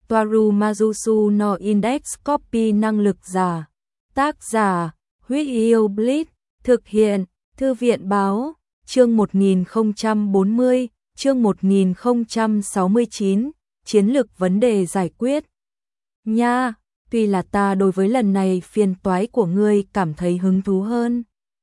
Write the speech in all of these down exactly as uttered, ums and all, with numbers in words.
Toaru Majusu no Index Copy năng lực giả. Tác giả, Huyết Yêu Bleach, thực hiện, Thư viện báo, chương một nghìn không trăm bốn mươi, chương một nghìn không trăm sáu mươi chín, chiến lược vấn đề giải quyết. Nha, tuy là ta đối với lần này phiền toái của ngươi cảm thấy hứng thú hơn.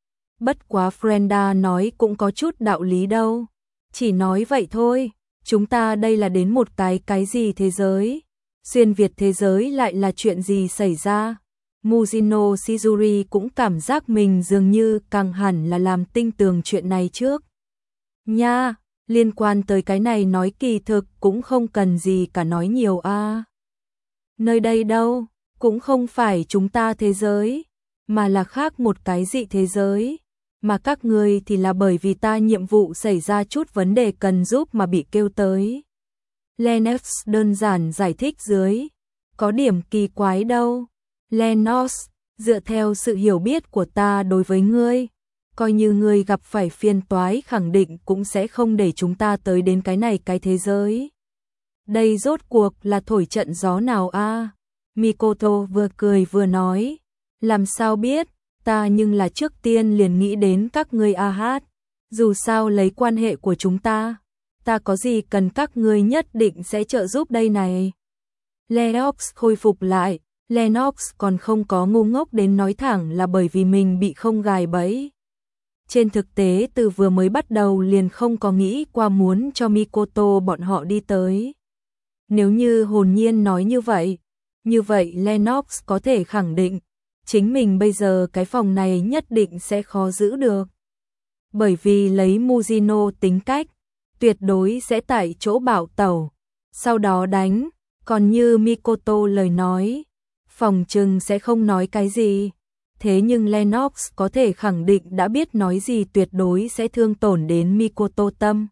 Bất quá Frenda nói cũng có chút đạo lý đâu. Chỉ nói vậy thôi, chúng ta đây là đến một cái cái gì thế giới? Xuyên Việt thế giới lại là chuyện gì xảy ra? Mujino Shizuri cũng cảm giác mình dường như càng hẳn là làm tinh tường chuyện này trước. Nha, liên quan tới cái này nói kỳ thực cũng không cần gì cả nói nhiều a. À. Nơi đây đâu, cũng không phải chúng ta thế giới, mà là khác một cái dị thế giới. Mà các ngươi thì là bởi vì ta nhiệm vụ xảy ra chút vấn đề cần giúp mà bị kêu tới. Lennox đơn giản giải thích dưới. Có điểm kỳ quái đâu. Lennox, dựa theo sự hiểu biết của ta đối với ngươi, coi như ngươi gặp phải phiền toái khẳng định cũng sẽ không để chúng ta tới đến cái này cái thế giới. Đây rốt cuộc là thổi trận gió nào a? À? Mikoto vừa cười vừa nói. Làm sao biết, ta nhưng là trước tiên liền nghĩ đến các ngươi a hát. Dù sao lấy quan hệ của chúng ta, ta có gì cần các ngươi nhất định sẽ trợ giúp đây này. Lennox khôi phục lại. Lennox còn không có ngu ngốc đến nói thẳng là bởi vì mình bị không gài bẫy. Trên thực tế từ vừa mới bắt đầu liền không có nghĩ qua muốn cho Mikoto bọn họ đi tới. Nếu như hồn nhiên nói như vậy, như vậy Lennox có thể khẳng định, chính mình bây giờ cái phòng này nhất định sẽ khó giữ được. Bởi vì lấy Mujino tính cách, tuyệt đối sẽ tại chỗ bảo tẩu, sau đó đánh, còn như Mikoto lời nói, phòng trừng sẽ không nói cái gì. Thế nhưng Lennox có thể khẳng định đã biết nói gì tuyệt đối sẽ thương tổn đến Mikoto tâm.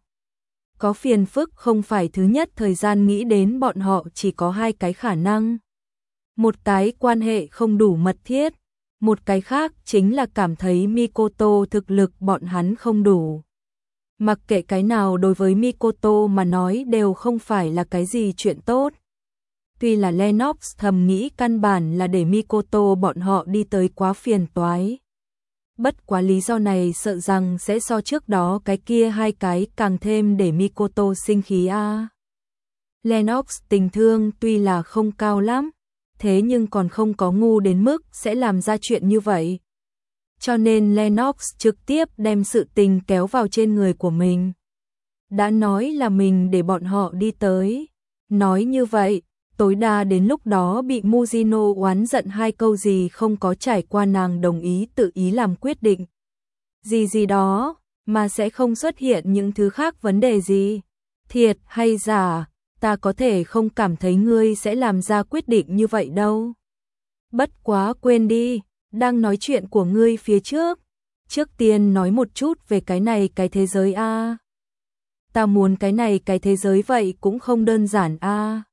Có phiền phức không phải thứ nhất thời gian nghĩ đến bọn họ chỉ có hai cái khả năng. Một cái quan hệ không đủ mật thiết, một cái khác chính là cảm thấy Mikoto thực lực bọn hắn không đủ. Mặc kệ cái nào đối với Mikoto mà nói đều không phải là cái gì chuyện tốt. Tuy là Lennox thầm nghĩ căn bản là để Mikoto bọn họ đi tới quá phiền toái. Bất quá lý do này sợ rằng sẽ so trước đó cái kia hai cái càng thêm để Mikoto sinh khí a. À. Lennox tình thương tuy là không cao lắm, thế nhưng còn không có ngu đến mức sẽ làm ra chuyện như vậy. Cho nên Lennox trực tiếp đem sự tình kéo vào trên người của mình. Đã nói là mình để bọn họ đi tới. Nói như vậy, tối đa đến lúc đó bị Mujino oán giận hai câu gì không có trải qua nàng đồng ý tự ý làm quyết định. Gì gì đó, mà sẽ không xuất hiện những thứ khác vấn đề gì. Thiệt hay giả, ta có thể không cảm thấy ngươi sẽ làm ra quyết định như vậy đâu. Bất quá quên đi, đang nói chuyện của ngươi phía trước. Trước tiên nói một chút về cái này cái thế giới a. À. Ta muốn cái này cái thế giới vậy cũng không đơn giản a. À.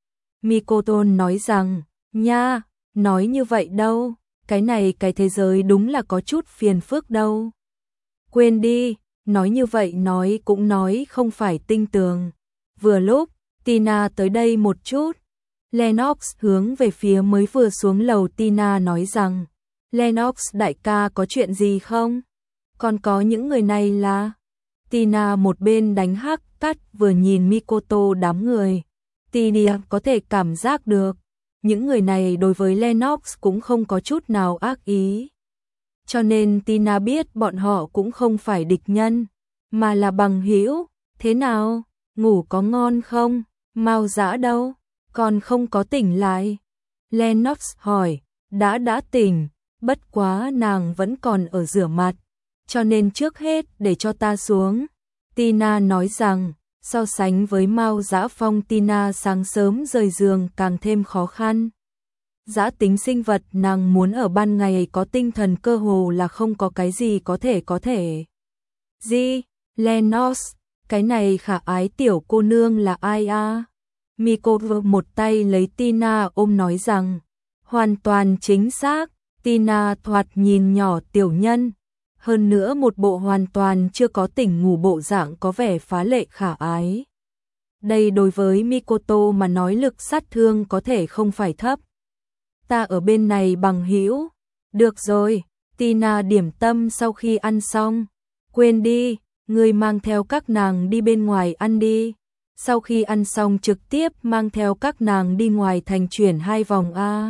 Mikoto nói rằng, nha, nói như vậy đâu, cái này cái thế giới đúng là có chút phiền phức đâu. Quên đi, nói như vậy nói cũng nói không phải tinh tường. Vừa lúc, Tina tới đây một chút. Lennox hướng về phía mới vừa xuống lầu Tina nói rằng, Lennox đại ca có chuyện gì không? Còn có những người này là... Tina một bên đánh hắc cắt vừa nhìn Mikoto đám người. Tina có thể cảm giác được, những người này đối với Lennox cũng không có chút nào ác ý. Cho nên Tina biết bọn họ cũng không phải địch nhân, mà là bằng hữu. Thế nào, ngủ có ngon không? Mao Dã đâu? Còn không có tỉnh lại. Lennox hỏi, đã đã tỉnh, bất quá nàng vẫn còn ở rửa mặt, cho nên trước hết để cho ta xuống. Tina nói rằng, so sánh với Mao Dã Phong Tina sáng sớm rời giường càng thêm khó khăn. Dã tính sinh vật nàng muốn ở ban ngày có tinh thần cơ hồ là không có cái gì có thể có thể. Gì? Lennox, cái này khả ái tiểu cô nương là ai a? À? Mikoto một tay lấy Tina ôm nói rằng, hoàn toàn chính xác, Tina thoạt nhìn nhỏ tiểu nhân. Hơn nữa một bộ hoàn toàn chưa có tỉnh ngủ bộ dạng có vẻ phá lệ khả ái. Đây đối với Mikoto mà nói lực sát thương có thể không phải thấp. Ta ở bên này bằng hữu. Được rồi, Tina điểm tâm sau khi ăn xong. Quên đi, ngươi mang theo các nàng đi bên ngoài ăn đi. Sau khi ăn xong trực tiếp mang theo các nàng đi ngoài thành chuyển hai vòng a.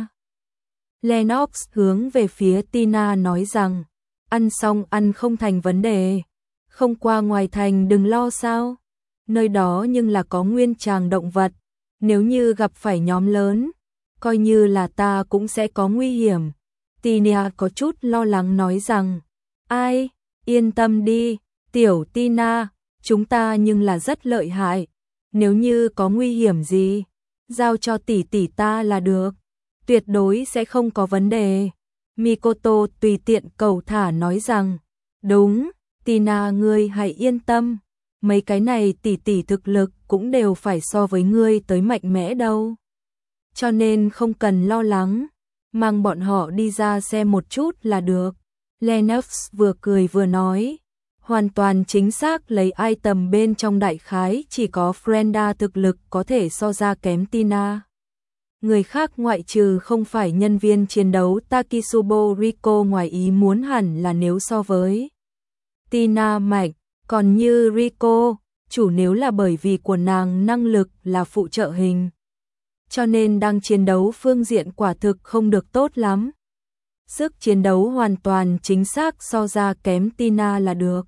Lennox hướng về phía Tina nói rằng, ăn xong ăn không thành vấn đề. Không qua ngoài thành đừng lo sao. Nơi đó nhưng là có nguyên tràng động vật. Nếu như gặp phải nhóm lớn, coi như là ta cũng sẽ có nguy hiểm. Tina có chút lo lắng nói rằng, ai, yên tâm đi, tiểu Tina, chúng ta nhưng là rất lợi hại. Nếu như có nguy hiểm gì, giao cho tỷ tỷ ta là được. Tuyệt đối sẽ không có vấn đề. Mikoto tùy tiện cầu thả nói rằng, đúng, Tina ngươi hãy yên tâm. Mấy cái này tỷ tỷ thực lực cũng đều phải so với ngươi tới mạnh mẽ đâu. Cho nên không cần lo lắng, mang bọn họ đi ra xem một chút là được. Lennox vừa cười vừa nói, hoàn toàn chính xác lấy item bên trong đại khái chỉ có Frenda thực lực có thể so ra kém Tina. Người khác ngoại trừ không phải nhân viên chiến đấu Takisubo Rico ngoài ý muốn hẳn là nếu so với Tina mạnh, còn như Rico, chủ nếu là bởi vì của nàng năng lực là phụ trợ hình. Cho nên đang chiến đấu phương diện quả thực không được tốt lắm. Sức chiến đấu hoàn toàn chính xác so ra kém Tina là được.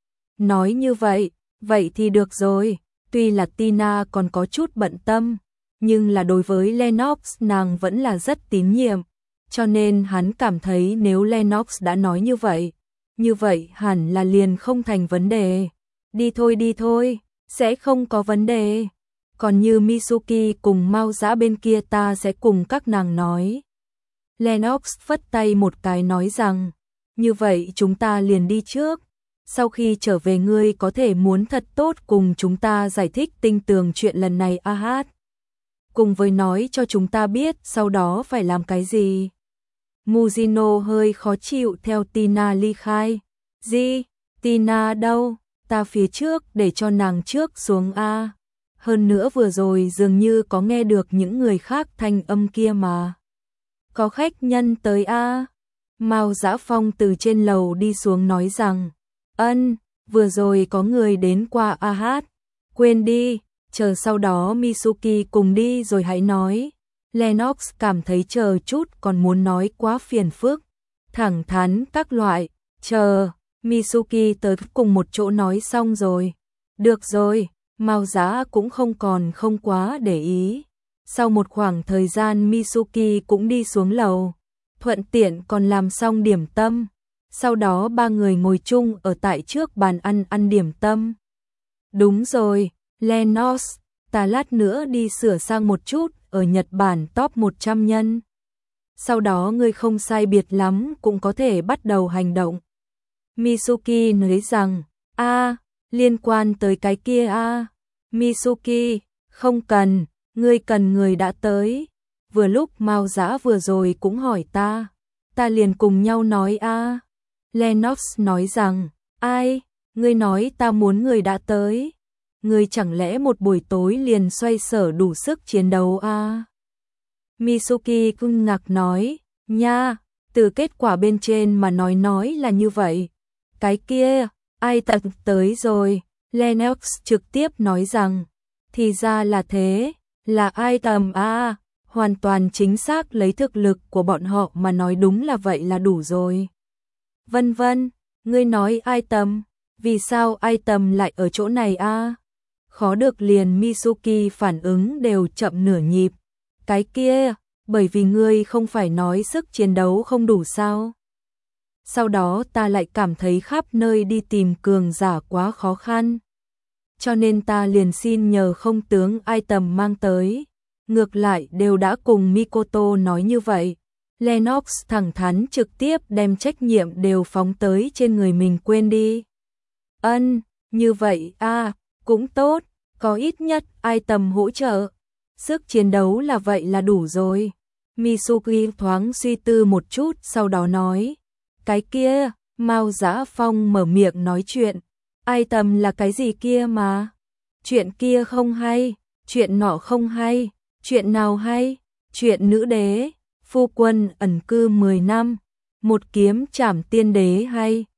Nói như vậy, vậy thì được rồi, tuy là Tina còn có chút bận tâm, nhưng là đối với Lennox nàng vẫn là rất tín nhiệm, cho nên hắn cảm thấy nếu Lennox đã nói như vậy, như vậy hẳn là liền không thành vấn đề. Đi thôi đi thôi, sẽ không có vấn đề. Còn như Mitsuki cùng Mao Dã bên kia ta sẽ cùng các nàng nói. Lennox phất tay một cái nói rằng, như vậy chúng ta liền đi trước. Sau khi trở về ngươi có thể muốn thật tốt cùng chúng ta giải thích tinh tường chuyện lần này a hát. Cùng với nói cho chúng ta biết sau đó phải làm cái gì. Mujino hơi khó chịu theo Tina ly khai. Gì? Tina đâu? Ta phía trước để cho nàng trước xuống a. Hơn nữa vừa rồi dường như có nghe được những người khác thanh âm kia mà. Có khách nhân tới a. Mao Dã Phong từ trên lầu đi xuống nói rằng, ân, vừa rồi có người đến qua a hát. Quên đi, chờ sau đó Mitsuki cùng đi rồi hãy nói. Lennox cảm thấy chờ chút còn muốn nói quá phiền phức. Thẳng thắn các loại, chờ, Mitsuki tới cùng một chỗ nói xong rồi. Được rồi, Mao Dã cũng không còn không quá để ý. Sau một khoảng thời gian Mitsuki cũng đi xuống lầu, thuận tiện còn làm xong điểm tâm. Sau đó ba người ngồi chung ở tại trước bàn ăn ăn điểm tâm. Đúng rồi, Lennox, ta lát nữa đi sửa sang một chút ở Nhật Bản top một trăm nhân. Sau đó ngươi không sai biệt lắm cũng có thể bắt đầu hành động. Mitsuki nói rằng, a, liên quan tới cái kia a. Mitsuki, không cần, ngươi cần người đã tới. Vừa lúc Mao Dã vừa rồi cũng hỏi ta, ta liền cùng nhau nói a. Lennox nói rằng, ai, ngươi nói ta muốn người đã tới. Ngươi chẳng lẽ một buổi tối liền xoay sở đủ sức chiến đấu a? Mitsuki kinh ngạc nói, nha, từ kết quả bên trên mà nói nói là như vậy. Cái kia, ai tận tới rồi? Lennox trực tiếp nói rằng, thì ra là thế, là ai tầm a, hoàn toàn chính xác lấy thực lực của bọn họ mà nói đúng là vậy là đủ rồi. Vân vân, ngươi nói ai tầm, vì sao ai tầm lại ở chỗ này a? Khó được liền Mitsuki phản ứng đều chậm nửa nhịp. Cái kia, bởi vì ngươi không phải nói sức chiến đấu không đủ sao? Sau đó ta lại cảm thấy khắp nơi đi tìm cường giả quá khó khăn. Cho nên ta liền xin nhờ không tướng ai tầm mang tới. Ngược lại đều đã cùng Mikoto nói như vậy. Lennox thẳng thắn trực tiếp đem trách nhiệm đều phóng tới trên người mình quên đi. Ân, như vậy a, cũng tốt, có ít nhất ai tầm hỗ trợ. Sức chiến đấu là vậy là đủ rồi. Mitsuki thoáng suy tư một chút sau đó nói. Cái kia, Mao Dã Phong mở miệng nói chuyện. Ai tầm là cái gì kia mà? Chuyện kia không hay, chuyện nọ không hay, chuyện nào hay, chuyện nữ đế, phu quân ẩn cư mười năm, một kiếm trảm tiên đế hay,